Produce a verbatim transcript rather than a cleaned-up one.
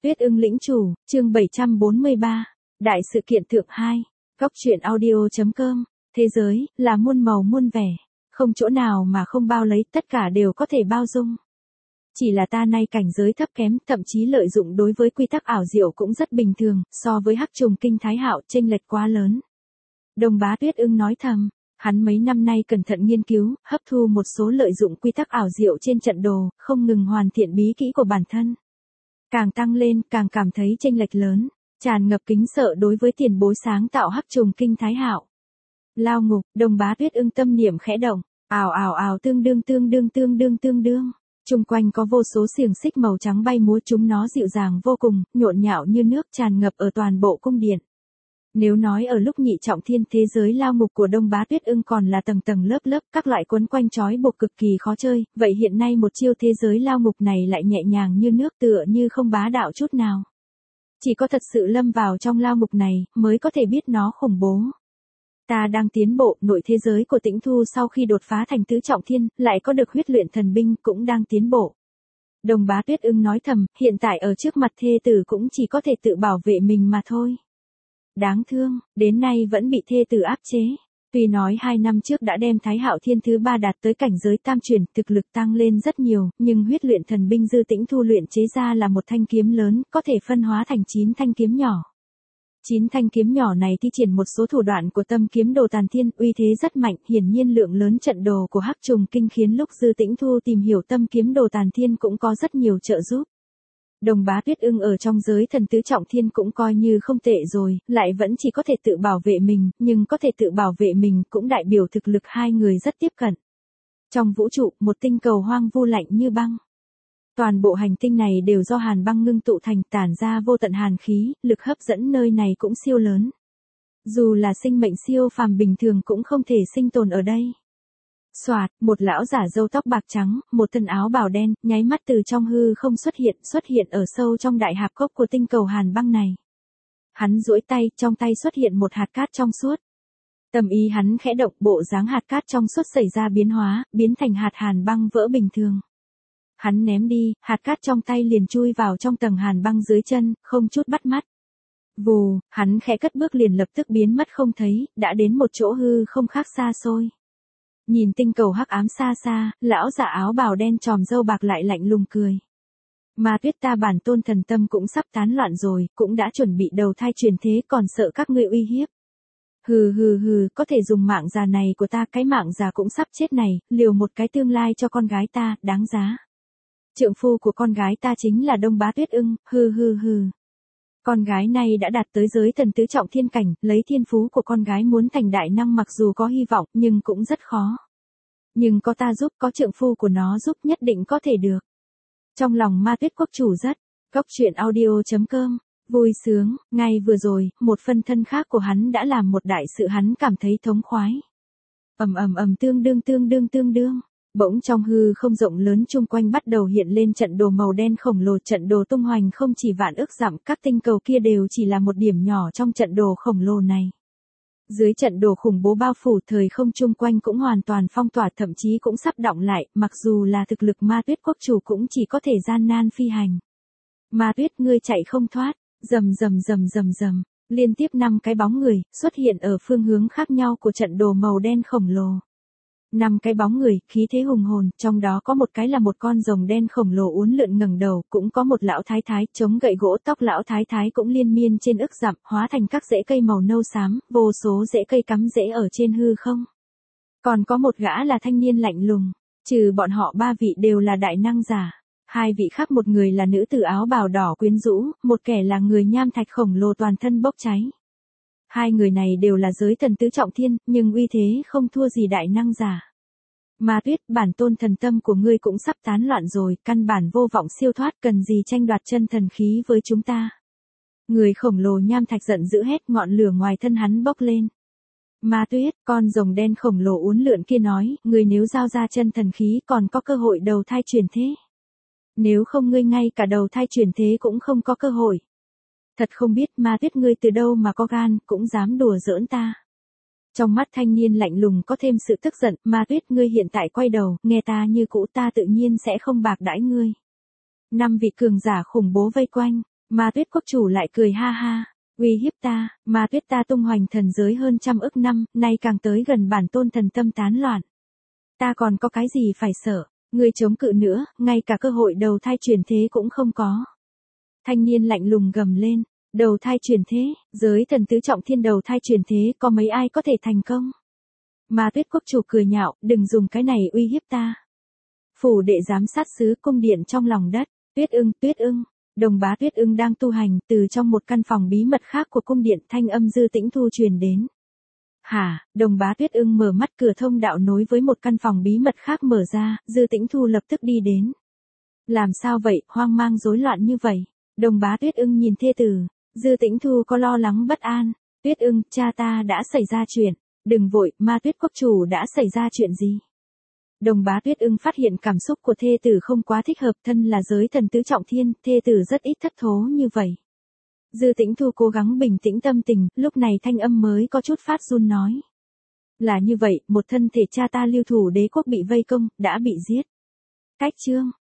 Tuyết ưng lĩnh chủ, chương bảy trăm bốn mươi ba. Đại sự kiện thượng hai. Góc truyện audio.com. Thế giới, là muôn màu muôn vẻ. Không chỗ nào mà không bao lấy, tất cả đều có thể bao dung. Chỉ là ta nay cảnh giới thấp kém, thậm chí lợi dụng đối với quy tắc ảo diệu cũng rất bình thường, so với hắc trùng kinh thái hạo chênh lệch quá lớn. Đồng bá Tuyết ưng nói thầm. Hắn mấy năm nay cẩn thận nghiên cứu, hấp thu một số lợi dụng quy tắc ảo diệu trên trận đồ, không ngừng hoàn thiện bí kỹ của bản thân. Càng tăng lên, càng cảm thấy chênh lệch lớn, tràn ngập kính sợ đối với tiền bối sáng tạo hắc trùng kinh thái hạo. Lao ngục, đồng bá Tuyết ưng tâm niệm khẽ động, ào ào ào tương đương tương đương tương đương tương đương. Trung quanh có vô số xiềng xích màu trắng bay múa, chúng nó dịu dàng vô cùng, nhộn nhạo như nước tràn ngập ở toàn bộ cung điện. Nếu nói ở lúc nhị trọng thiên thế giới lao ngục của Đông Bá Tuyết ưng còn là tầng tầng lớp lớp các loại quấn quanh trói buộc cực kỳ khó chơi, vậy hiện nay một chiêu thế giới lao ngục này lại nhẹ nhàng như nước, tựa như không bá đạo chút nào. Chỉ có thật sự lâm vào trong lao ngục này mới có thể biết nó khủng bố. Ta đang tiến bộ, nội thế giới của Tĩnh Thu sau khi đột phá thành tứ trọng thiên, lại có được huyết luyện thần binh cũng đang tiến bộ. Đông Bá Tuyết ưng nói thầm, hiện tại ở trước mặt thê tử cũng chỉ có thể tự bảo vệ mình mà thôi. Đáng thương, đến nay vẫn bị thê tử áp chế. Tuy nói hai năm trước đã đem Thái Hạo Thiên thứ ba đạt tới cảnh giới tam chuyển, thực lực tăng lên rất nhiều, nhưng huyết luyện thần binh dư Tĩnh Thu luyện chế ra là một thanh kiếm lớn, có thể phân hóa thành chín thanh kiếm nhỏ. Chín thanh kiếm nhỏ này thi triển một số thủ đoạn của tâm kiếm đồ tàn thiên, uy thế rất mạnh, hiển nhiên lượng lớn trận đồ của hắc trùng kinh khiến lúc dư Tĩnh Thu tìm hiểu tâm kiếm đồ tàn thiên cũng có rất nhiều trợ giúp. Đồng bá Tuyết ưng ở trong giới thần tứ trọng thiên cũng coi như không tệ rồi, lại vẫn chỉ có thể tự bảo vệ mình, nhưng có thể tự bảo vệ mình cũng đại biểu thực lực hai người rất tiếp cận. Trong vũ trụ, một tinh cầu hoang vu lạnh như băng. Toàn bộ hành tinh này đều do hàn băng ngưng tụ thành, tản ra vô tận hàn khí, lực hấp dẫn nơi này cũng siêu lớn. Dù là sinh mệnh siêu phàm bình thường cũng không thể sinh tồn ở đây. Soạt, một lão giả râu tóc bạc trắng, một thân áo bào đen, nháy mắt từ trong hư không xuất hiện, xuất hiện ở sâu trong đại hạp cốc của tinh cầu hàn băng này. Hắn duỗi tay, trong tay xuất hiện một hạt cát trong suốt. Tâm ý hắn khẽ động, bộ dáng hạt cát trong suốt xảy ra biến hóa, biến thành hạt hàn băng vỡ bình thường. Hắn ném đi, hạt cát trong tay liền chui vào trong tầng hàn băng dưới chân, không chút bắt mắt. Vù, hắn khẽ cất bước liền lập tức biến mất không thấy, đã đến một chỗ hư không khác xa xôi. Nhìn tinh cầu hắc ám xa xa, lão giả áo bào đen tròm râu bạc lại lạnh lùng cười. Ma Tuyết, ta bản tôn thần tâm cũng sắp tán loạn rồi, cũng đã chuẩn bị đầu thai truyền thế, còn sợ các ngươi uy hiếp. Hừ hừ hừ, có thể dùng mạng già này của ta, cái mạng già cũng sắp chết này, liều một cái tương lai cho con gái ta, đáng giá. Trượng phu của con gái ta chính là Đông Bá Tuyết ưng, hừ hừ hừ. Con gái này đã đạt tới giới thần tứ trọng thiên cảnh, lấy thiên phú của con gái muốn thành đại năng mặc dù có hy vọng, nhưng cũng rất khó. Nhưng có ta giúp, có trượng phu của nó giúp nhất định có thể được. Trong lòng Ma Tuyết quốc chủ rất, góc truyện audio.com, vui sướng, ngay vừa rồi, một phân thân khác của hắn đã làm một đại sự hắn cảm thấy thống khoái. Ầm ầm ầm tương đương tương đương tương đương. Bỗng trong hư không rộng lớn chung quanh bắt đầu hiện lên trận đồ màu đen khổng lồ, trận đồ tung hoành không chỉ vạn ức dặm, các tinh cầu kia đều chỉ là một điểm nhỏ trong trận đồ khổng lồ này. Dưới trận đồ khủng bố bao phủ, thời không chung quanh cũng hoàn toàn phong tỏa, thậm chí cũng sắp đọng lại, mặc dù là thực lực Ma Tuyết quốc chủ cũng chỉ có thể gian nan phi hành. Ma Tuyết, ngươi chạy không thoát, rầm rầm rầm rầm rầm, liên tiếp năm cái bóng người xuất hiện ở phương hướng khác nhau của trận đồ màu đen khổng lồ. Năm cái bóng người, khí thế hùng hồn, trong đó có một cái là một con rồng đen khổng lồ uốn lượn ngẩng đầu, cũng có một lão thái thái, chống gậy gỗ, tóc lão thái thái cũng liên miên trên ức dặm, hóa thành các rễ cây màu nâu xám, vô số rễ cây cắm rễ ở trên hư không. Còn có một gã là thanh niên lạnh lùng, trừ bọn họ ba vị đều là đại năng giả. Hai vị khác, một người là nữ tử áo bào đỏ quyến rũ, một kẻ là người nham thạch khổng lồ toàn thân bốc cháy. Hai người này đều là giới thần tứ trọng thiên, nhưng uy thế không thua gì đại năng giả. Ma Tuyết, bản tôn thần tâm của ngươi cũng sắp tán loạn rồi, căn bản vô vọng siêu thoát, cần gì tranh đoạt chân thần khí với chúng ta. Người khổng lồ nham thạch giận dữ hét, ngọn lửa ngoài thân hắn bốc lên. Ma Tuyết, con rồng đen khổng lồ uốn lượn kia nói, ngươi nếu giao ra chân thần khí còn có cơ hội đầu thai chuyển thế. Nếu không ngươi ngay cả đầu thai chuyển thế cũng không có cơ hội. Thật không biết Ma Tuyết ngươi từ đâu mà có gan, cũng dám đùa giỡn ta. Trong mắt thanh niên lạnh lùng có thêm sự tức giận, Ma Tuyết ngươi hiện tại quay đầu, nghe ta như cũ, ta tự nhiên sẽ không bạc đãi ngươi. Năm vị cường giả khủng bố vây quanh, Ma Tuyết quốc chủ lại cười ha ha, uy hiếp ta, Ma Tuyết ta tung hoành thần giới hơn trăm ức năm, nay càng tới gần bản tôn thần tâm tán loạn. Ta còn có cái gì phải sợ, ngươi chống cự nữa, ngay cả cơ hội đầu thai chuyển thế cũng không có. Thanh niên lạnh lùng gầm lên, đầu thai chuyển thế, giới thần tứ trọng thiên đầu thai chuyển thế có mấy ai có thể thành công. Ma Tuyết quốc chủ cười nhạo, đừng dùng cái này uy hiếp ta. Phủ đệ giám sát sứ cung điện trong lòng đất, Tuyết ưng, Tuyết ưng, Đồng Bá Tuyết ưng đang tu hành, từ trong một căn phòng bí mật khác của cung điện thanh âm Dư Tĩnh Thu truyền đến. Hả, Đồng Bá Tuyết ưng mở mắt, cửa thông đạo nối với một căn phòng bí mật khác mở ra, Dư Tĩnh Thu lập tức đi đến. Làm sao vậy, hoang mang rối loạn như vậy? Đồng Bá Tuyết ưng nhìn thê tử, Dư Tĩnh Thu có lo lắng bất an. Tuyết ưng, cha ta đã xảy ra chuyện. Đừng vội, Ma Tuyết quốc chủ đã xảy ra chuyện gì? Đồng Bá Tuyết ưng phát hiện cảm xúc của thê tử không quá thích hợp, thân là giới thần tứ trọng thiên, thê tử rất ít thất thố như vậy. Dư Tĩnh Thu cố gắng bình tĩnh tâm tình, lúc này thanh âm mới có chút phát run nói. Là như vậy, một thân thể cha ta lưu thủ đế quốc bị vây công, đã bị giết. Cách chương